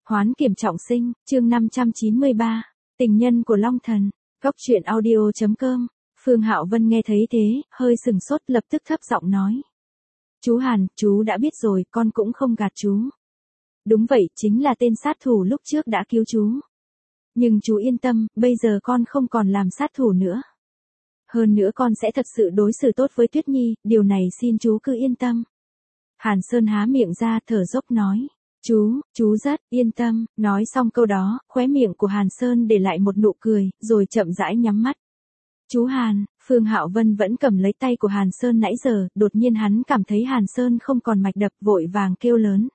Hoán kiểm trọng sinh, chương 593, tình nhân của Long Thần, góc truyện audio.com. Phương Hạo Vân nghe thấy thế, hơi sừng sốt, lập tức thấp giọng nói. Chú Hàn, chú đã biết rồi, con cũng không gạt chú. Đúng vậy, chính là tên sát thủ lúc trước đã cứu chú. Nhưng chú yên tâm, bây giờ con không còn làm sát thủ nữa. Hơn nữa con sẽ thật sự đối xử tốt với Tuyết Nhi, điều này xin chú cứ yên tâm. Hàn Sơn há miệng ra thở dốc nói. Chú rất yên tâm, nói xong câu đó, khóe miệng của Hàn Sơn để lại một nụ cười, rồi chậm rãi nhắm mắt. Chú Hàn, Phương Hạo Vân vẫn cầm lấy tay của Hàn Sơn nãy giờ, đột nhiên hắn cảm thấy Hàn Sơn không còn mạch đập, vội vàng kêu lớn.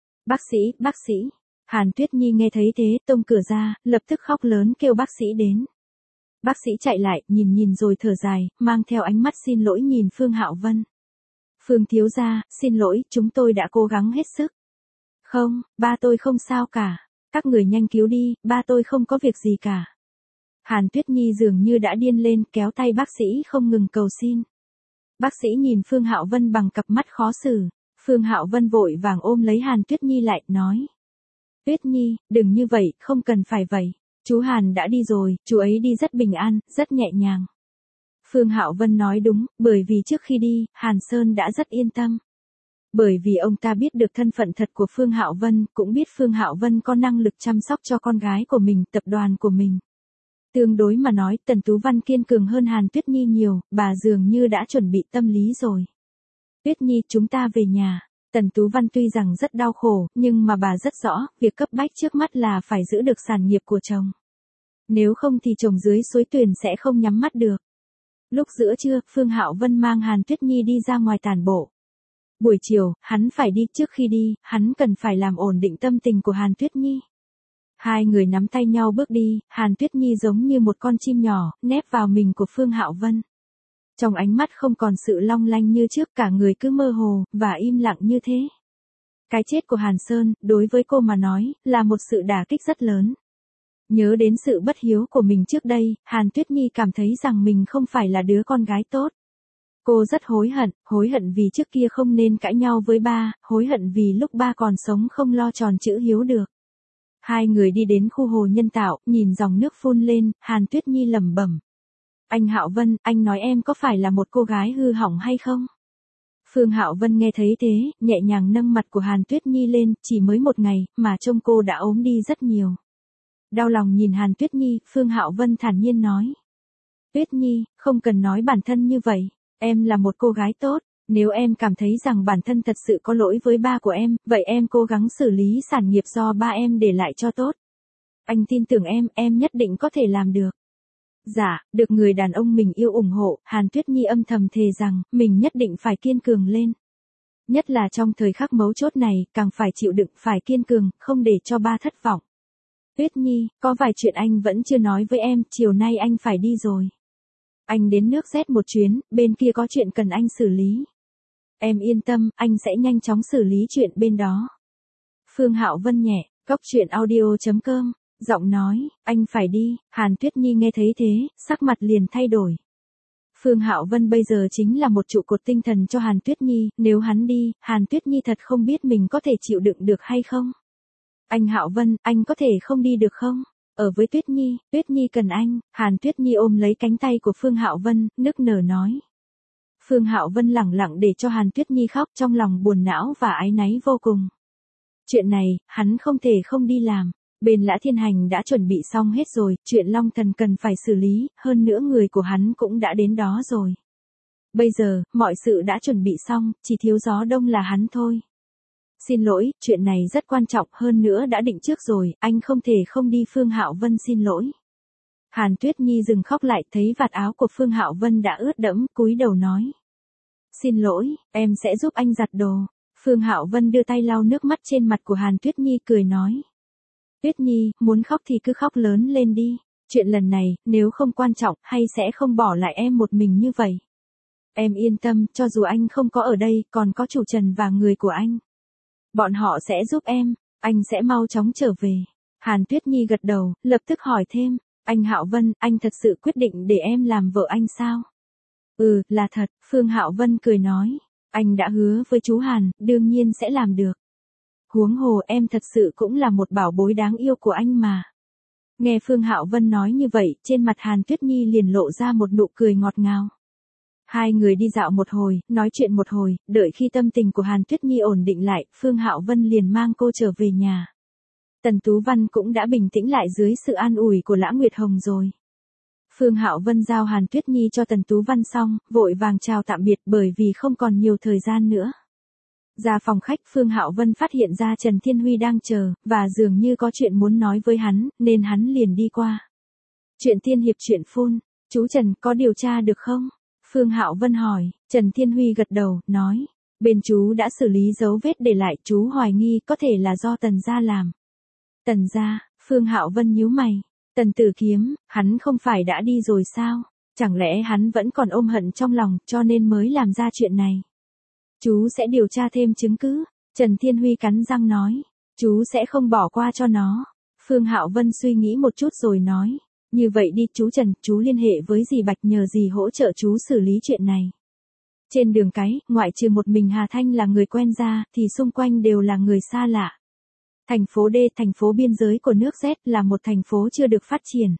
Bác sĩ. Hàn Tuyết Nhi nghe thấy thế, tông cửa ra, lập tức khóc lớn kêu bác sĩ đến. Bác sĩ chạy lại, nhìn rồi thở dài, mang theo ánh mắt xin lỗi nhìn Phương Hạo Vân. Phương thiếu gia, xin lỗi, chúng tôi đã cố gắng hết sức. Không, ba tôi không sao cả. Các người nhanh cứu đi, ba tôi không có việc gì cả. Hàn Tuyết Nhi dường như đã điên lên, kéo tay bác sĩ không ngừng cầu xin. Bác sĩ nhìn Phương Hạo Vân bằng cặp mắt khó xử. Phương Hạo Vân vội vàng ôm lấy Hàn Tuyết Nhi lại, nói. Tuyết Nhi, đừng như vậy, không cần phải vậy. Chú Hàn đã đi rồi, chú ấy đi rất bình an, rất nhẹ nhàng. Phương Hạo Vân nói đúng, bởi vì trước khi đi, Hàn Sơn đã rất yên tâm. Bởi vì ông ta biết được thân phận thật của Phương Hạo Vân, cũng biết Phương Hạo Vân có năng lực chăm sóc cho con gái của mình, tập đoàn của mình. Tương đối mà nói, Tần Tú Văn kiên cường hơn Hàn Tuyết Nhi nhiều, bà dường như đã chuẩn bị tâm lý rồi. Tuyết Nhi, chúng ta về nhà. Tần Tú Văn tuy rằng rất đau khổ, nhưng mà bà rất rõ, việc cấp bách trước mắt là phải giữ được sản nghiệp của chồng. Nếu không thì chồng dưới suối Tuyền sẽ không nhắm mắt được. Lúc giữa trưa, Phương Hạo Vân mang Hàn Tuyết Nhi đi ra ngoài tản bộ. Buổi chiều, hắn phải đi, trước khi đi, hắn cần phải làm ổn định tâm tình của Hàn Tuyết Nhi. Hai người nắm tay nhau bước đi, Hàn Tuyết Nhi giống như một con chim nhỏ, nép vào mình của Phương Hạo Vân. Trong ánh mắt không còn sự long lanh như trước, cả người cứ mơ hồ, và im lặng như thế. Cái chết của Hàn Sơn, đối với cô mà nói, là một sự đả kích rất lớn. Nhớ đến sự bất hiếu của mình trước đây, Hàn Tuyết Nhi cảm thấy rằng mình không phải là đứa con gái tốt. Cô rất hối hận vì trước kia không nên cãi nhau với ba, hối hận vì lúc ba còn sống không lo tròn chữ hiếu được. Hai người đi đến khu hồ nhân tạo, nhìn dòng nước phun lên, Hàn Tuyết Nhi lẩm bẩm. Anh Hạo Vân, anh nói em có phải là một cô gái hư hỏng hay không? Phương Hạo Vân nghe thấy thế, nhẹ nhàng nâng mặt của Hàn Tuyết Nhi lên, chỉ mới một ngày, mà trông cô đã ốm đi rất nhiều. Đau lòng nhìn Hàn Tuyết Nhi, Phương Hạo Vân thản nhiên nói. Tuyết Nhi, không cần nói bản thân như vậy, em là một cô gái tốt, nếu em cảm thấy rằng bản thân thật sự có lỗi với ba của em, vậy em cố gắng xử lý sản nghiệp do ba em để lại cho tốt. Anh tin tưởng em nhất định có thể làm được. Dạ, được người đàn ông mình yêu ủng hộ, Hàn Tuyết Nhi âm thầm thề rằng, mình nhất định phải kiên cường lên. Nhất là trong thời khắc mấu chốt này, càng phải chịu đựng, phải kiên cường, không để cho ba thất vọng. Tuyết Nhi, có vài chuyện anh vẫn chưa nói với em, chiều nay anh phải đi rồi. Anh đến nước Z một chuyến, bên kia có chuyện cần anh xử lý. Em yên tâm, anh sẽ nhanh chóng xử lý chuyện bên đó. Phương Hạo Vân nhẹ, góc truyện audio.com, giọng nói, anh phải đi. Hàn Tuyết Nhi nghe thấy thế, sắc mặt liền thay đổi. Phương Hạo Vân bây giờ chính là một trụ cột tinh thần cho Hàn Tuyết Nhi, nếu hắn đi, Hàn Tuyết Nhi thật không biết mình có thể chịu đựng được hay không. Anh Hạo Vân, anh có thể không đi được không? Ở với Tuyết Nhi cần anh. Hàn Tuyết Nhi ôm lấy cánh tay của Phương Hạo Vân, nức nở nói. Phương Hạo Vân lẳng lặng để cho Hàn Tuyết Nhi khóc, trong lòng buồn não và áy náy vô cùng. Chuyện này, hắn không thể không đi làm. Bên Lã Thiên Hành đã chuẩn bị xong hết rồi, chuyện Long Thần cần phải xử lý, hơn nữa người của hắn cũng đã đến đó rồi. Bây giờ, mọi sự đã chuẩn bị xong, chỉ thiếu gió đông là hắn thôi. Xin lỗi, chuyện này rất quan trọng, hơn nữa đã định trước rồi, anh không thể không đi. Phương Hạo Vân xin lỗi. Hàn Tuyết Nhi dừng khóc lại, thấy vạt áo của Phương Hạo Vân đã ướt đẫm, cúi đầu nói. Xin lỗi, em sẽ giúp anh giặt đồ. Phương Hạo Vân đưa tay lau nước mắt trên mặt của Hàn Tuyết Nhi, cười nói. Tuyết Nhi, muốn khóc thì cứ khóc lớn lên đi. Chuyện lần này, nếu không quan trọng, hay sẽ không bỏ lại em một mình như vậy. Em yên tâm, cho dù anh không có ở đây, còn có chủ Trần và người của anh. Bọn họ sẽ giúp em, anh sẽ mau chóng trở về. Hàn Tuyết Nhi gật đầu, lập tức hỏi thêm, anh Hạo Vân, anh thật sự quyết định để em làm vợ anh sao? Ừ, là thật, Phương Hạo Vân cười nói, anh đã hứa với chú Hàn, đương nhiên sẽ làm được. Huống hồ em thật sự cũng là một bảo bối đáng yêu của anh mà. Nghe Phương Hạo Vân nói như vậy, trên mặt Hàn Tuyết Nhi liền lộ ra một nụ cười ngọt ngào. Hai người đi dạo một hồi, nói chuyện một hồi, đợi khi tâm tình của Hàn Tuyết Nhi ổn định lại, Phương Hạo Vân liền mang cô trở về nhà. Tần Tú Văn cũng đã bình tĩnh lại dưới sự an ủi của Lã Nguyệt Hồng rồi. Phương Hạo Vân giao Hàn Tuyết Nhi cho Tần Tú Văn xong, vội vàng chào tạm biệt bởi vì không còn nhiều thời gian nữa. Ra phòng khách, Phương Hạo Vân phát hiện ra Trần Thiên Huy đang chờ, và dường như có chuyện muốn nói với hắn, nên hắn liền đi qua. Chuyện tiên hiệp chuyện phun, chú Trần có điều tra được không? Phương Hạo Vân hỏi, Trần Thiên Huy gật đầu, nói, bên chú đã xử lý dấu vết để lại, chú hoài nghi có thể là do Tần gia làm. Tần gia? Phương Hạo Vân nhíu mày, Tần Tử Kiếm, hắn không phải đã đi rồi sao? Chẳng lẽ hắn vẫn còn ôm hận trong lòng, cho nên mới làm ra chuyện này? Chú sẽ điều tra thêm chứng cứ, Trần Thiên Huy cắn răng nói, chú sẽ không bỏ qua cho nó. Phương Hạo Vân suy nghĩ một chút rồi nói, như vậy đi chú Trần, chú liên hệ với dì Bạch nhờ dì hỗ trợ chú xử lý chuyện này. Trên đường cái, ngoại trừ một mình Hà Thanh là người quen ra, thì xung quanh đều là người xa lạ. Thành phố D, thành phố biên giới của nước Z là một thành phố chưa được phát triển.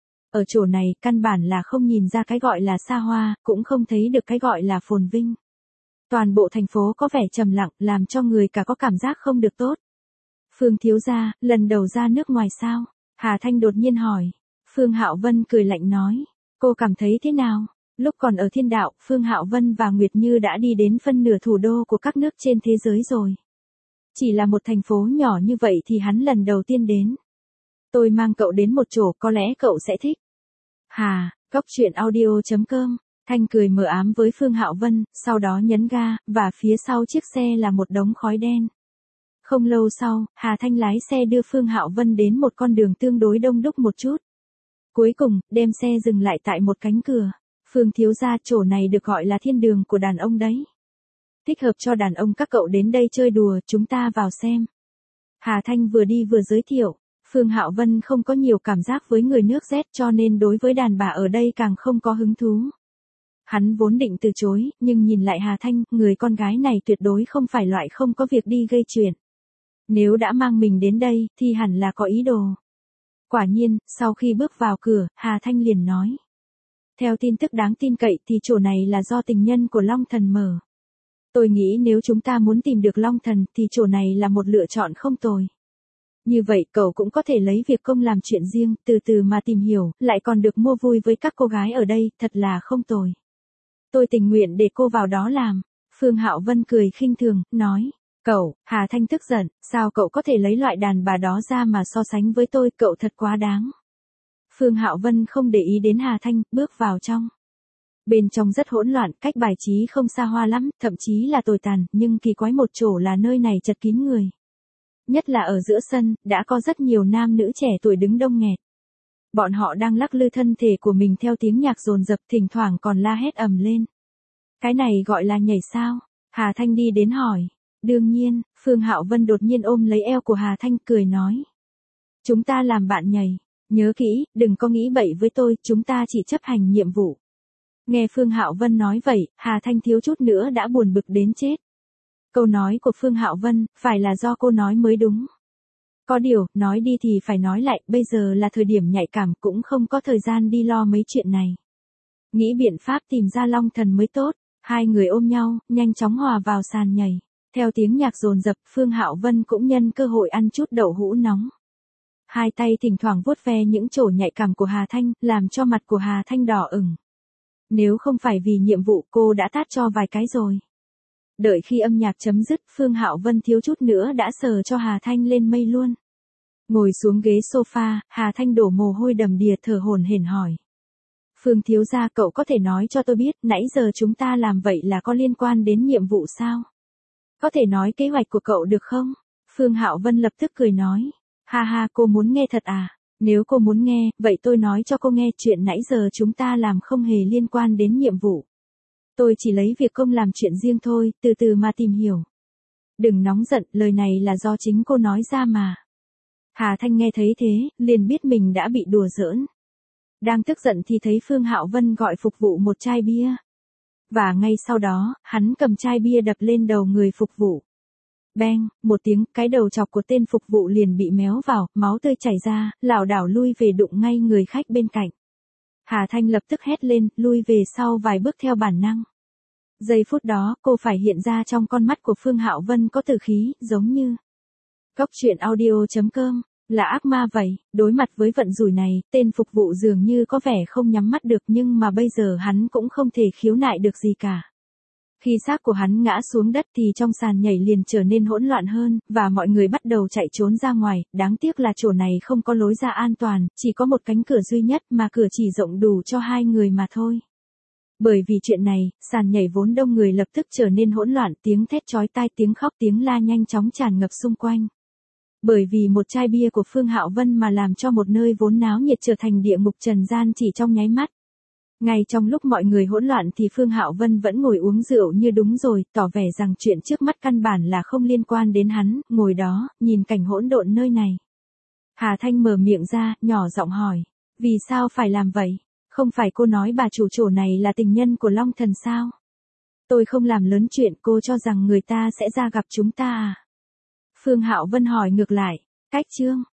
Ở chỗ này, căn bản là không nhìn ra cái gọi là xa hoa, cũng không thấy được cái gọi là phồn vinh. Toàn bộ thành phố có vẻ trầm lặng, làm cho người cả có cảm giác không được tốt. Phương thiếu gia, lần đầu ra nước ngoài sao? Hà Thanh đột nhiên hỏi. Phương Hạo Vân cười lạnh nói, cô cảm thấy thế nào? Lúc còn ở Thiên Đạo, Phương Hạo Vân và Nguyệt Như đã đi đến phân nửa thủ đô của các nước trên thế giới rồi. Chỉ là một thành phố nhỏ như vậy thì hắn lần đầu tiên đến. Tôi mang cậu đến một chỗ có lẽ cậu sẽ thích. Hà, Cóc Truyện Audio.com. Thanh cười mờ ám với Phương Hạo Vân, sau đó nhấn ga, và phía sau chiếc xe là một đống khói đen. Không lâu sau, Hà Thanh lái xe đưa Phương Hạo Vân đến một con đường tương đối đông đúc một chút. Cuối cùng, đem xe dừng lại tại một cánh cửa. Phương thiếu gia, chỗ này được gọi là thiên đường của đàn ông đấy. Thích hợp cho đàn ông các cậu đến đây chơi đùa, chúng ta vào xem. Hà Thanh vừa đi vừa giới thiệu. Phương Hạo Vân không có nhiều cảm giác với người nước Z cho nên đối với đàn bà ở đây càng không có hứng thú. Hắn vốn định từ chối, nhưng nhìn lại Hà Thanh, người con gái này tuyệt đối không phải loại không có việc đi gây chuyện. Nếu đã mang mình đến đây, thì hẳn là có ý đồ. Quả nhiên, sau khi bước vào cửa, Hà Thanh liền nói. Theo tin tức đáng tin cậy thì chỗ này là do tình nhân của Long Thần mở. Tôi nghĩ nếu chúng ta muốn tìm được Long Thần thì chỗ này là một lựa chọn không tồi. Như vậy cậu cũng có thể lấy việc công làm chuyện riêng, từ từ mà tìm hiểu, lại còn được mua vui với các cô gái ở đây, thật là không tồi. Tôi tình nguyện để cô vào đó làm. Phương Hạo Vân cười khinh thường, nói. Cậu, Hà Thanh tức giận, sao cậu có thể lấy loại đàn bà đó ra mà so sánh với tôi, cậu thật quá đáng. Phương Hạo Vân không để ý đến Hà Thanh, bước vào trong. Bên trong rất hỗn loạn, cách bài trí không xa hoa lắm, thậm chí là tồi tàn, nhưng kỳ quái một chỗ là nơi này chật kín người. Nhất là ở giữa sân, đã có rất nhiều nam nữ trẻ tuổi đứng đông nghẹt. Bọn họ đang lắc lư thân thể của mình theo tiếng nhạc dồn dập, thỉnh thoảng còn la hét ầm lên. Cái này gọi là nhảy sao? Hà Thanh đi đến hỏi. Đương nhiên, Phương Hạo Vân đột nhiên ôm lấy eo của Hà Thanh cười nói. Chúng ta làm bạn nhảy, nhớ kỹ, đừng có nghĩ bậy với tôi, chúng ta chỉ chấp hành nhiệm vụ. Nghe Phương Hạo Vân nói vậy, Hà Thanh thiếu chút nữa đã buồn bực đến chết. Câu nói của Phương Hạo Vân, phải là do cô nói mới đúng. Có điều, nói đi thì phải nói lại, bây giờ là thời điểm nhạy cảm, cũng không có thời gian đi lo mấy chuyện này. Nghĩ biện pháp tìm ra Long Thần mới tốt, hai người ôm nhau, nhanh chóng hòa vào sàn nhảy. Theo tiếng nhạc dồn dập, Phương Hạo Vân cũng nhân cơ hội ăn chút đậu hũ nóng. Hai tay thỉnh thoảng vuốt ve những chỗ nhạy cảm của Hà Thanh, làm cho mặt của Hà Thanh đỏ ửng. Nếu không phải vì nhiệm vụ cô đã tát cho vài cái rồi. Đợi khi âm nhạc chấm dứt, Phương Hạo Vân thiếu chút nữa đã sờ cho Hà Thanh lên mây luôn. Ngồi xuống ghế sofa, Hà Thanh đổ mồ hôi đầm đìa thở hổn hển hỏi. Phương thiếu gia, cậu có thể nói cho tôi biết, nãy giờ chúng ta làm vậy là có liên quan đến nhiệm vụ sao? Có thể nói kế hoạch của cậu được không? Phương Hạo Vân lập tức cười nói. Ha ha, cô muốn nghe thật à? Nếu cô muốn nghe, vậy tôi nói cho cô nghe, chuyện nãy giờ chúng ta làm không hề liên quan đến nhiệm vụ. Tôi chỉ lấy việc công làm chuyện riêng thôi, từ từ mà tìm hiểu. Đừng nóng giận, lời này là do chính cô nói ra mà. Hà Thanh nghe thấy thế, liền biết mình đã bị đùa giỡn. Đang tức giận thì thấy Phương Hạo Vân gọi phục vụ một chai bia. Và ngay sau đó, hắn cầm chai bia đập lên đầu người phục vụ. Beng, một tiếng, cái đầu chọc của tên phục vụ liền bị méo vào, máu tươi chảy ra, lảo đảo lui về đụng ngay người khách bên cạnh. Hà Thanh lập tức hét lên, lui về sau vài bước theo bản năng. Giây phút đó, cô phải hiện ra trong con mắt của Phương Hạo Vân có tử khí, giống như Cốc truyện audio.com, là ác ma vậy. Đối mặt với vận rủi này, tên phục vụ dường như có vẻ không nhắm mắt được, nhưng mà bây giờ hắn cũng không thể khiếu nại được gì cả. Khi xác của hắn ngã xuống đất thì trong sàn nhảy liền trở nên hỗn loạn hơn, và mọi người bắt đầu chạy trốn ra ngoài, đáng tiếc là chỗ này không có lối ra an toàn, chỉ có một cánh cửa duy nhất mà cửa chỉ rộng đủ cho 2 người mà thôi. Bởi vì chuyện này, sàn nhảy vốn đông người lập tức trở nên hỗn loạn, tiếng thét chói tai, tiếng khóc, tiếng la nhanh chóng tràn ngập xung quanh. Bởi vì một chai bia của Phương Hạo Vân mà làm cho một nơi vốn náo nhiệt trở thành địa ngục trần gian chỉ trong nháy mắt. Ngay trong lúc mọi người hỗn loạn thì Phương Hạo Vân vẫn ngồi uống rượu như đúng rồi, tỏ vẻ rằng chuyện trước mắt căn bản là không liên quan đến hắn, ngồi đó, nhìn cảnh hỗn độn nơi này. Hà Thanh mở miệng ra, nhỏ giọng hỏi, vì sao phải làm vậy? Không phải cô nói bà chủ chỗ này là tình nhân của Long Thần sao? Tôi không làm lớn chuyện, cô cho rằng người ta sẽ ra gặp chúng ta à? Phương Hạo Vân hỏi ngược lại, cách chương.